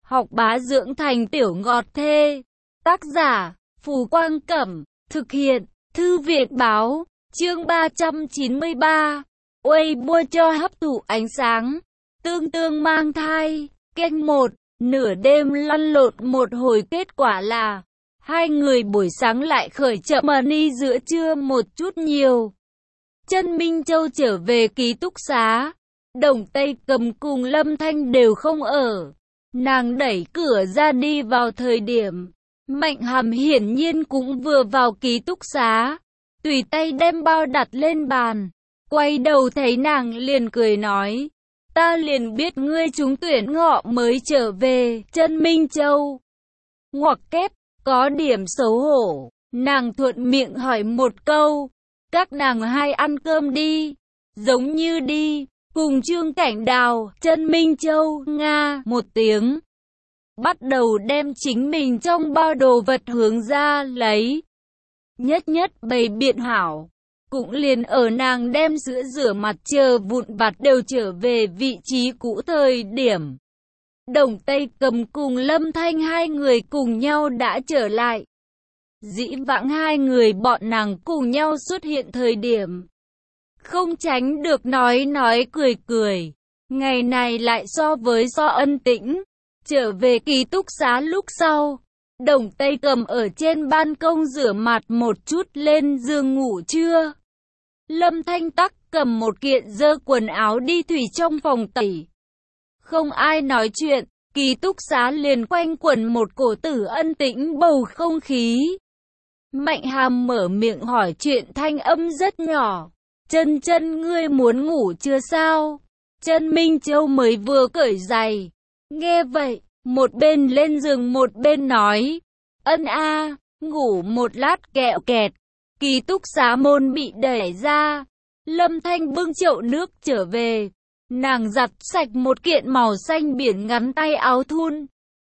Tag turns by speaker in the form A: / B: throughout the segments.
A: Học bá dưỡng thành tiểu ngọt thê. Tác giả, Phù Quang Cẩm. Thực hiện, Thư viện Báo. Chương 393. Weibo cho hấp thụ ánh sáng. Tương Tương mang thai. Kênh 1. Nửa đêm lăn lộn một hồi, kết quả là hai người buổi sáng lại khởi chậm money giữa trưa một chút nhiều. Chân Minh Châu trở về ký túc xá. Đồng Tây Cầm cùng Lâm Thanh đều không ở. Nàng đẩy cửa ra đi vào thời điểm Mạnh Hàm hiển nhiên cũng vừa vào ký túc xá, tùy tay đem bao đặt lên bàn. Quay đầu thấy nàng liền cười nói, ta liền biết ngươi trúng tuyển ngọ mới trở về. Chân Minh Châu ngoặc kép, có điểm xấu hổ. Nàng thuận miệng hỏi một câu, các nàng hai ăn cơm đi. Giống như đi cùng Trương Cảnh Đào. Chân Minh Châu nga một tiếng, bắt đầu đem chính mình trong bao đồ vật hướng ra lấy. Nhất nhất bày biện hảo, cũng liền ở nàng đem sữa rửa mặt chờ vụn vặt đều trở về vị trí cũ thời điểm. Đồng Tây Cầm cùng Lâm Thanh hai người cùng nhau đã trở lại. Dĩ vãng hai người bọn nàng cùng nhau xuất hiện thời điểm, không tránh được nói cười cười. Ngày này lại so ân tĩnh. Trở về ký túc xá lúc sau, Đồng Tây Cầm ở trên ban công rửa mặt một chút lên giường ngủ trưa. Lâm Thanh tắc cầm một kiện dơ quần áo đi thủy trong phòng tẩy. Không ai nói chuyện, ký túc xá liền quanh quẩn một cổ tử ân tĩnh bầu không khí. Mạnh Hàm mở miệng hỏi chuyện thanh âm rất nhỏ, Chân Chân ngươi muốn ngủ chưa sao? Chân Minh Châu mới vừa cởi giày. Nghe vậy, một bên lên giường một bên nói, ân a, ngủ một lát kẹo kẹt. Ký túc xá môn bị đẩy ra. Lâm Thanh bưng chậu nước trở về. Nàng giặt sạch một kiện màu xanh biển ngắn tay áo thun.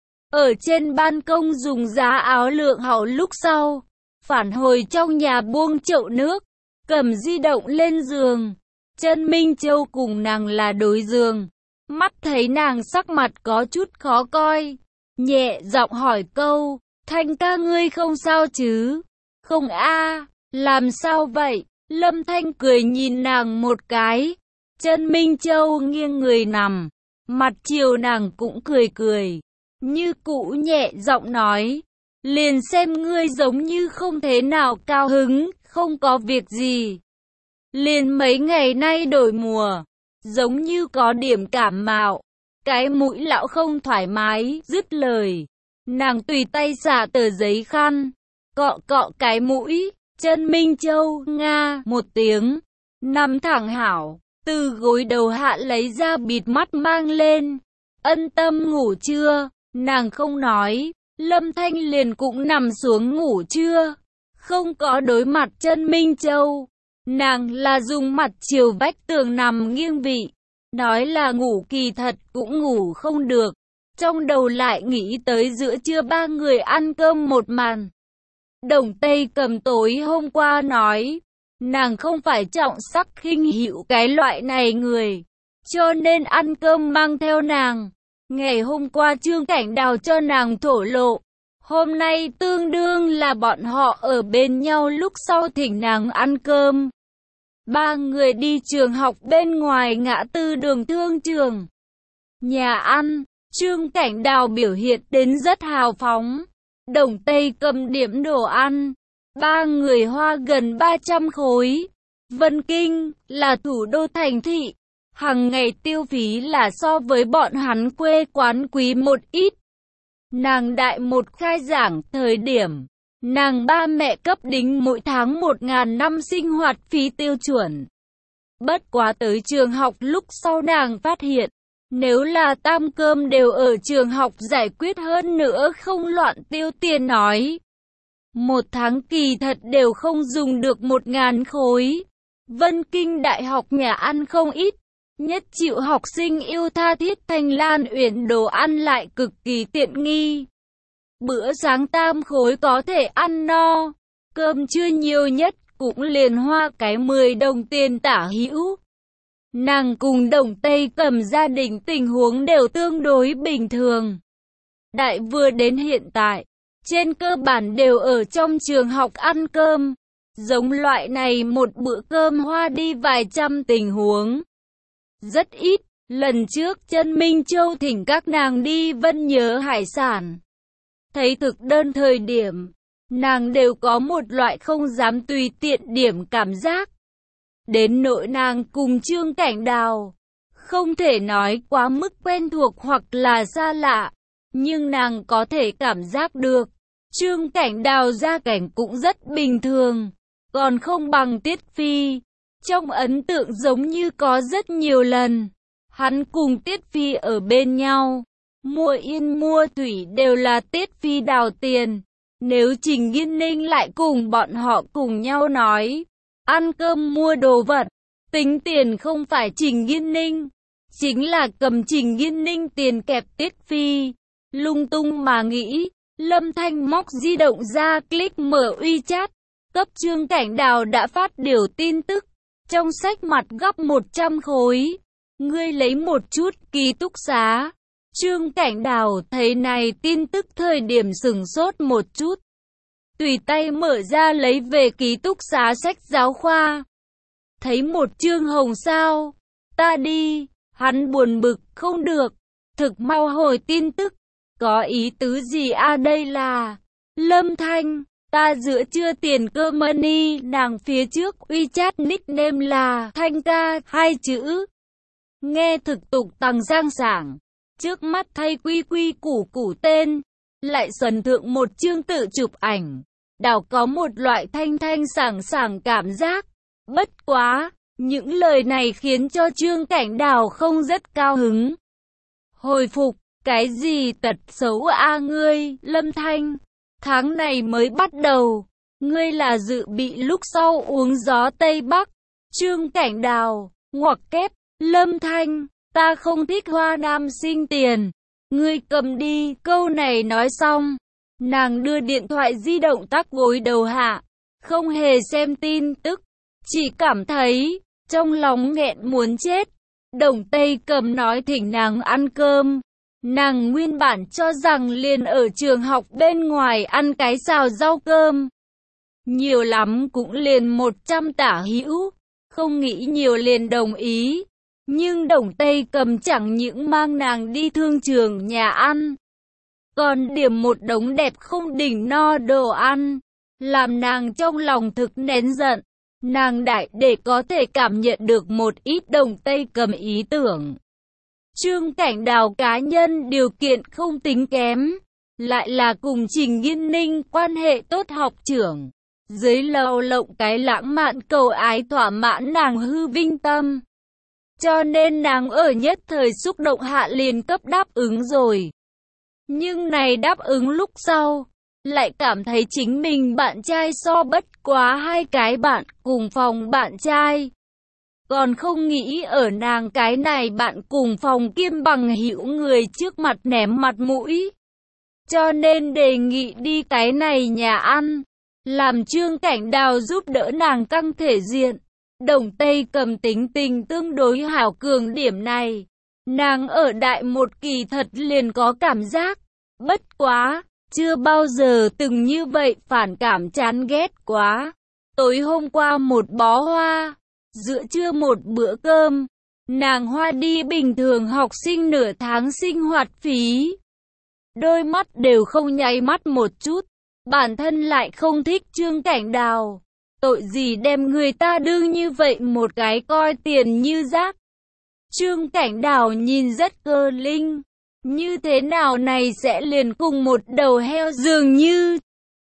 A: Ở trên ban công dùng giá áo lượng hậu lúc sau, phản hồi trong nhà buông chậu nước, cầm di động lên giường. Chân Minh Châu cùng nàng là đối giường. Mắt thấy nàng sắc mặt có chút khó coi, nhẹ giọng hỏi câu, Thanh ca ngươi không sao chứ? Không a, làm sao vậy? Lâm Thanh cười nhìn nàng một cái. Chân Minh Châu nghiêng người nằm, mặt chiều nàng cũng cười cười, như cũ nhẹ giọng nói, liền xem ngươi giống như không thế nào cao hứng. Không có việc gì, liền mấy ngày nay đổi mùa, giống như có điểm cảm mạo, cái mũi lão không thoải mái. Dứt lời, nàng tùy tay xả tờ giấy khăn, cọ cọ cái mũi. Chân Minh Châu nga một tiếng, nằm thẳng hảo, từ gối đầu hạ lấy ra bịt mắt mang lên. Ân tâm ngủ chưa? Nàng không nói. Lâm Thanh liền cũng nằm xuống ngủ chưa, không có đối mặt Chân Minh Châu. Nàng là dùng mặt chiều vách tường nằm nghiêng vị. Nói là ngủ kỳ thật cũng ngủ không được. Trong đầu lại nghĩ tới giữa trưa ba người ăn cơm một màn. Đồng Tây Cầm tối hôm qua nói, nàng không phải trọng sắc khinh hữu cái loại này người, cho nên ăn cơm mang theo nàng. Ngày hôm qua Trương Cảnh Đào cho nàng thổ lộ, hôm nay tương đương là bọn họ ở bên nhau lúc sau thỉnh nàng ăn cơm. Ba người đi trường học bên ngoài ngã tư đường Thương Trường. Nhà ăn, Trương Cảnh Đào biểu hiện đến rất hào phóng. Đồng Tây Cầm điểm đồ ăn. Ba người hoa gần 300 khối. Vân Kinh là thủ đô thành thị, hàng ngày tiêu phí là so với bọn hắn quê quán quý một ít. Nàng đại một khai giảng thời điểm, nàng ba mẹ cấp đính mỗi tháng 1.000 năm sinh hoạt phí tiêu chuẩn. Bất quá tới trường học lúc sau nàng phát hiện, nếu là tam cơm đều ở trường học giải quyết, hơn nữa không loạn tiêu tiền nói, một tháng kỳ thật đều không dùng được 1.000 khối. Vân Kinh Đại học nhà ăn không ít, nhất chịu học sinh yêu tha thiết. Thanh Lan Uyển đồ ăn lại cực kỳ tiện nghi. Bữa sáng tam khối có thể ăn no, cơm trưa nhiều nhất cũng liền hoa cái 10 đồng tiền tả hữu. Nàng cùng Đồng Tây Cầm gia đình tình huống đều tương đối bình thường. đại vừa đến hiện tại, trên cơ bản đều ở trong trường học ăn cơm. Giống loại này một bữa cơm hoa đi vài trăm tình huống. Rất ít, lần trước Chân Minh Châu thỉnh các nàng đi Vân Nhớ Hải Sản. Thấy thực đơn thời điểm, nàng đều có một loại không dám tùy tiện điểm cảm giác. Đến nỗi nàng cùng Trương Cảnh Đào, không thể nói quá mức quen thuộc hoặc là xa lạ, nhưng nàng có thể cảm giác được. Trương Cảnh Đào gia cảnh cũng rất bình thường, còn không bằng Tiết Phi. Trong ấn tượng giống như có rất nhiều lần, hắn cùng Tiết Phi ở bên nhau, mua yên mua thủy đều là Tiết Phi đào tiền. Nếu Trình Nghiên Ninh lại cùng bọn họ cùng nhau nói, ăn cơm mua đồ vật, tính tiền không phải Trình Nghiên Ninh, chính là cầm Trình Nghiên Ninh tiền kẹp Tiết Phi. Lung tung mà nghĩ, Lâm Thanh móc di động ra click mở WeChat, cấp Trương Cảnh Đào đã phát điều tin tức, trong sách mặt gấp 100 khối, ngươi lấy một chút ký túc xá. Trương Cảnh Đào thấy này tin tức thời điểm sửng sốt một chút, tùy tay mở ra lấy về ký túc xá sách giáo khoa. Thấy một chương hồng sao, ta đi, hắn buồn bực, không được, thực mau hồi tin tức, có ý tứ gì đây là, Lâm Thanh, ta giữa trưa tiền cơ money, nàng phía trước WeChat nickname là Thanh ca, 2 chữ. Nghe thực tục tăng sang sảng, trước mắt thay quy quy củ củ tên, lại xuân thượng một chương tự chụp ảnh, đảo có một loại thanh thanh sảng sảng cảm giác. Bất quá, những lời này khiến cho Trương Cảnh Đào không rất cao hứng. Hồi phục, cái gì tật xấu ngươi, Lâm Thanh, tháng này mới bắt đầu, ngươi là dự bị lúc sau uống gió Tây Bắc. Trương Cảnh Đào, ngoặc kép, Lâm Thanh, ta không thích hoa nam sinh tiền, ngươi cầm đi. Câu này nói xong, nàng đưa điện thoại di động tắt gối đầu hạ, không hề xem tin tức, chỉ cảm thấy trong lòng nghẹn muốn chết. Đồng Tây Cầm nói thỉnh nàng ăn cơm, nàng nguyên bản cho rằng liền ở trường học bên ngoài ăn cái xào rau cơm, nhiều lắm cũng liền 100 tả hữu, không nghĩ nhiều liền đồng ý. Nhưng Đồng Tây Cầm chẳng những mang nàng đi thương trường nhà ăn, còn điểm một đống đẹp không đỉnh no đồ ăn, làm nàng trong lòng thực nén giận. Nàng đại để có thể cảm nhận được một ít Đồng Tây Cầm ý tưởng. Trương Cảnh Đào cá nhân điều kiện không tính kém, lại là cùng Trình Nghiên Ninh quan hệ tốt học trưởng, dưới lầu lộng cái lãng mạn cầu ái thỏa mãn nàng hư vinh tâm. Cho nên nàng ở nhất thời xúc động hạ liền cấp đáp ứng rồi. Nhưng này đáp ứng lúc sau, lại cảm thấy chính mình bạn trai so bất quá 2 cái bạn cùng phòng bạn trai. Còn không nghĩ ở nàng cái này bạn cùng phòng kiêm bằng hữu người trước mặt ném mặt mũi. Cho nên đề nghị đi cái này nhà ăn, làm Trương Cảnh Đào giúp đỡ nàng căng thể diện. Đồng Tây Cầm tính tình tương đối hảo cường điểm này, nàng ở đại một kỳ thật liền có cảm giác. Bất quá, chưa bao giờ từng như vậy phản cảm chán ghét quá. Tối hôm qua một bó hoa, giữa trưa một bữa cơm, nàng hoa đi bình thường học sinh nửa tháng sinh hoạt phí. Đôi mắt đều không nháy mắt một chút, bản thân lại không thích Trương Cảnh Đào. Tội gì đem người ta đương như vậy một cái coi tiền như rác. Trương Cảnh Đào nhìn rất cơ linh, như thế nào này sẽ liền cùng một đầu heo dường như.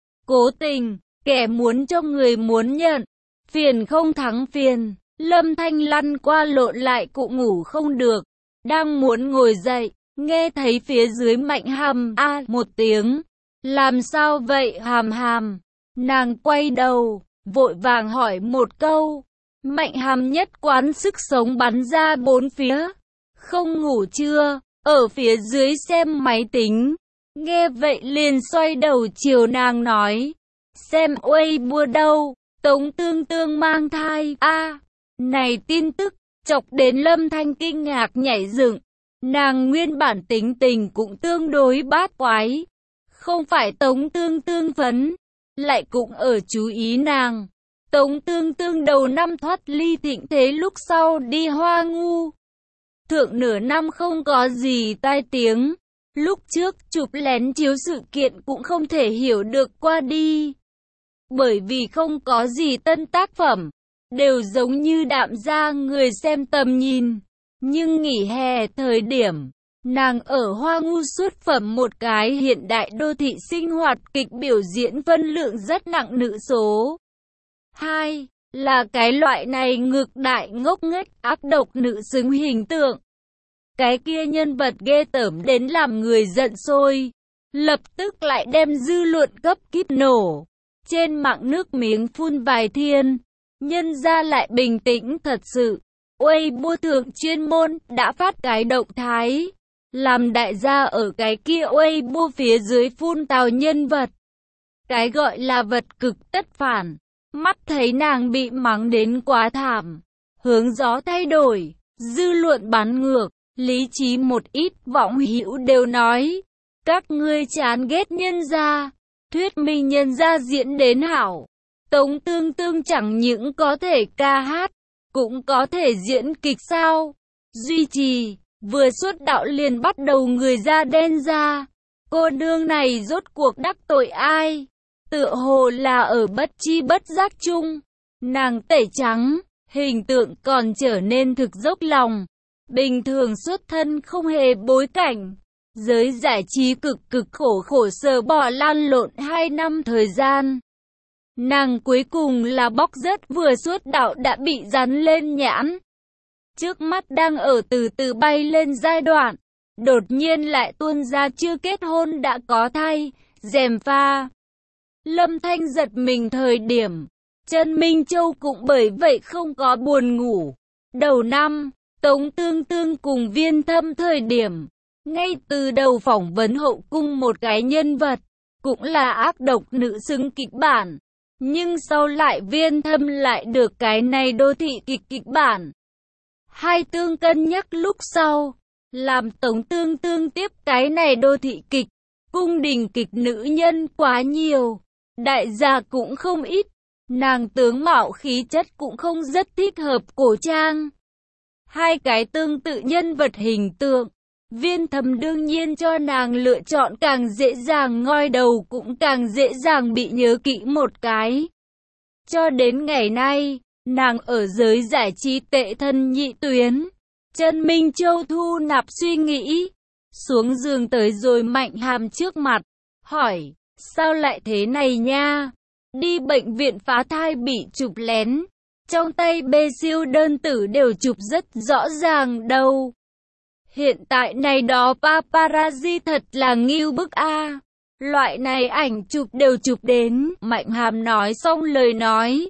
A: Cố tình, kẻ muốn cho người muốn nhận, phiền không thắng phiền. Lâm Thanh lăn qua lộn lại cũng ngủ không được, đang muốn ngồi dậy, nghe thấy phía dưới Mạnh Hàm một tiếng. Làm sao vậy Hàm Hàm? Nàng quay đầu, vội vàng hỏi một câu. Mạnh Hàm nhất quán sức sống bắn ra bốn phía. Không ngủ chưa? Ở phía dưới xem máy tính. Nghe vậy liền xoay đầu chiều nàng nói. Xem Weibo đâu? Tống Tương Tương mang thai. Này tin tức, chọc đến Lâm Thanh kinh ngạc nhảy dựng. Nàng nguyên bản tính tình cũng tương đối bát quái. Không phải Tống Tương Tương phấn, lại cũng ở chú ý nàng. Tống Tương Tương đầu năm thoát ly thịnh thế lúc sau đi Hoa Ngu. Thượng nửa năm không có gì tai tiếng. Lúc trước chụp lén chiếu sự kiện cũng không thể hiểu được qua đi. Bởi vì không có gì tân tác phẩm, đều giống như đạm ra người xem tầm nhìn. Nhưng nghỉ hè thời điểm, nàng ở Hoa Ngu xuất phẩm một cái hiện đại đô thị sinh hoạt kịch biểu diễn phân lượng rất nặng nữ số. 2. Là cái loại này ngược đại ngốc nghếch ác độc nữ xứng hình tượng. Cái kia nhân vật ghê tởm đến làm người giận sôi, lập tức lại đem dư luận cấp kíp nổ. Trên mạng nước miếng phun vài thiên, nhân ra lại bình tĩnh thật sự. Weibo thượng chuyên môn đã phát cái động thái, làm đại gia ở cái kia Weibo phía dưới phun tào nhân vật. Cái gọi là vật cực tất phản, mắt thấy nàng bị mắng đến quá thảm, hướng gió thay đổi, dư luận bắn ngược, lý trí một ít vọng hữu đều nói, các ngươi chán ghét nhân gia, thuyết minh nhân gia diễn đến hảo. Tống Tương Tương chẳng những có thể ca hát, cũng có thể diễn kịch sao. Duy trì, vừa xuất đạo liền bắt đầu người da đen ra. Cô nương này rốt cuộc đắc tội ai? Tựa hồ là ở bất chi bất giác chung. Nàng tẩy trắng, hình tượng còn trở nên thực dốc lòng. Bình thường xuất thân không hề bối cảnh. Giới giải trí cực khổ sở bỏ lăn lộn 2 năm thời gian. Nàng cuối cùng là bóc rớt vừa xuất đạo đã bị dán lên nhãn. Trước mắt đang ở từ từ bay lên giai đoạn. Đột nhiên lại tuôn ra chưa kết hôn đã có thai, gièm pha. Lâm Thanh giật mình thời điểm. Trần Minh Châu cũng bởi vậy không có buồn ngủ. Đầu năm, Tống Tương Tương cùng Viên Thâm thời điểm. Ngay từ đầu phỏng vấn hậu cung một cái nhân vật. Cũng là ác độc nữ xứng kịch bản. Nhưng sau lại Viên Thâm lại được cái này đô thị kịch bản. Hai tương cân nhắc lúc sau, làm Tống Tương Tương tiếp cái này đô thị kịch. Cung đình kịch nữ nhân quá nhiều, đại gia cũng không ít. Nàng tướng mạo khí chất cũng không rất thích hợp cổ trang. Hai cái tương tự nhân vật hình tượng. Viên Thâm đương nhiên cho nàng lựa chọn càng dễ dàng ngoi đầu cũng càng dễ dàng bị nhớ kỹ một cái. Cho đến ngày nay, nàng ở giới giải trí tệ thân nhị tuyến. Trần Minh Châu thu nạp suy nghĩ, xuống giường tới rồi Mạnh Hàm trước mặt, hỏi, sao lại thế này nha? Đi bệnh viện phá thai bị chụp lén, trong tay bê siêu đơn tử đều chụp rất rõ ràng đâu. Hiện tại này đó paparazzi thật là ngưu bức a. Loại này ảnh chụp đều chụp đến. Mạnh Hàm nói xong lời nói,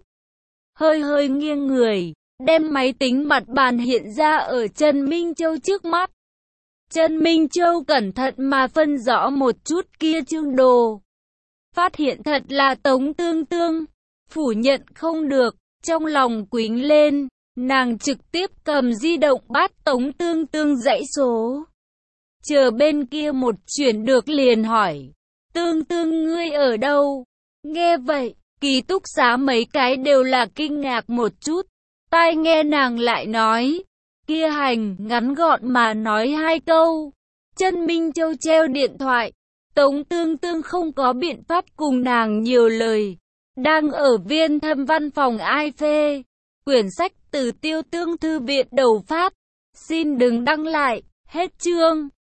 A: hơi nghiêng người, đem máy tính mặt bàn hiện ra ở Trần Minh Châu trước mắt. Trần Minh Châu cẩn thận mà phân rõ một chút kia chương đồ. Phát hiện thật là Tống Tương Tương. Phủ nhận không được, trong lòng quính lên. Nàng trực tiếp cầm di động bắt Tống Tương Tương dãy số. Chờ bên kia một chuyển được liền hỏi, Tương Tương ngươi ở đâu? Nghe vậy, ký túc xá mấy cái đều là kinh ngạc một chút. Tai nghe nàng lại nói, kia hành, ngắn gọn mà nói 2 câu. Trần Minh Châu treo điện thoại, Tống Tương Tương không có biện pháp cùng nàng nhiều lời. Đang ở Viên Thâm văn phòng ai phê. Quyển sách từ Tiêu Tương Thư viện đầu phát. Xin đừng đăng lại, hết chương.